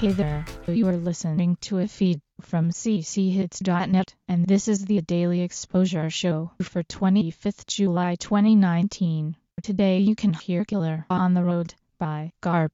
Hey there, you are listening to a feed from cchits.net, and this is the Daily Exposure Show for 25th July 2019. Today you can hear Killer on the Road by Garp.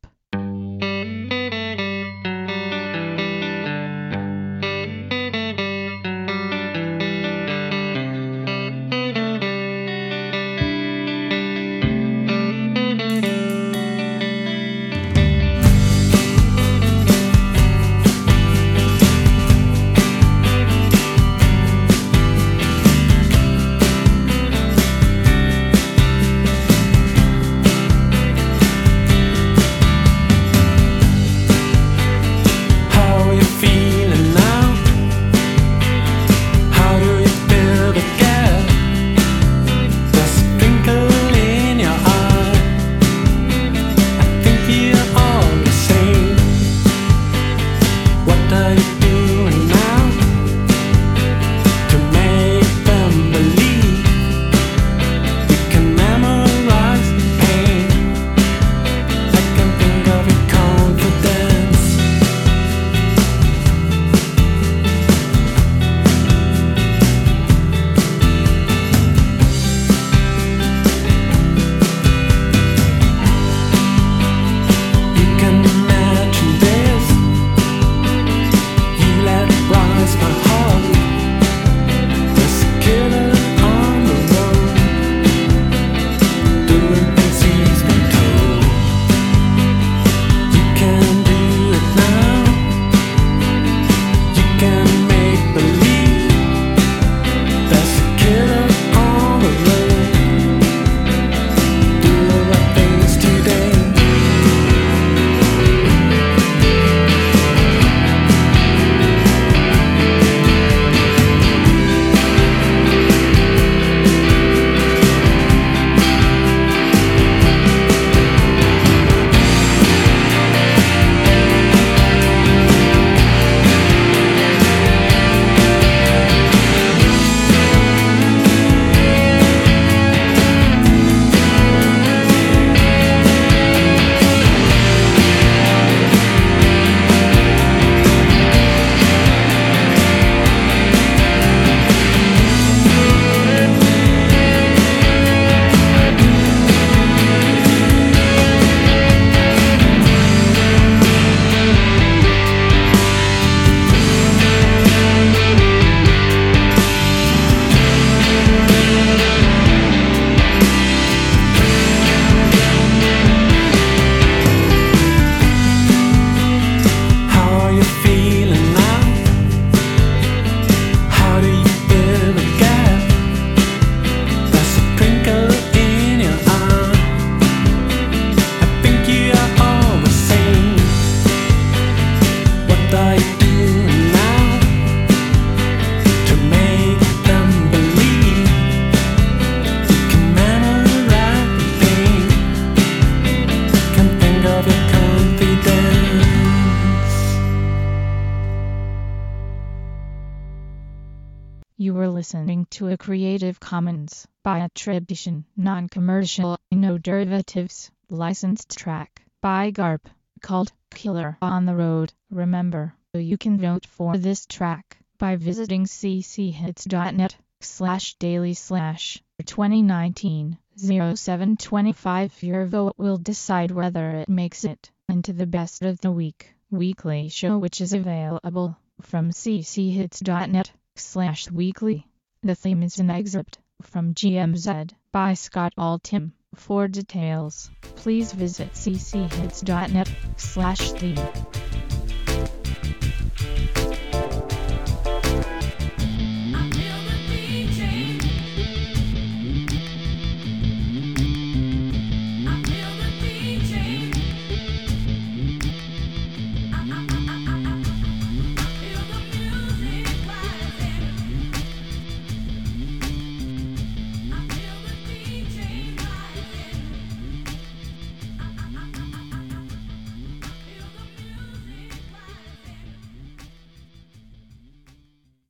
You were listening to a Creative Commons by attribution, non-commercial, no derivatives, licensed track by Garp, called Killer on the Road. Remember, you can vote for this track by visiting cchits.net/daily/2019-0725. Your vote will decide whether it makes it into the Best of the Week weekly show, which is available from cchits.net/weekly. The theme is an excerpt from GMZ by Scott Altham. For details, please visit cchits.net/theme.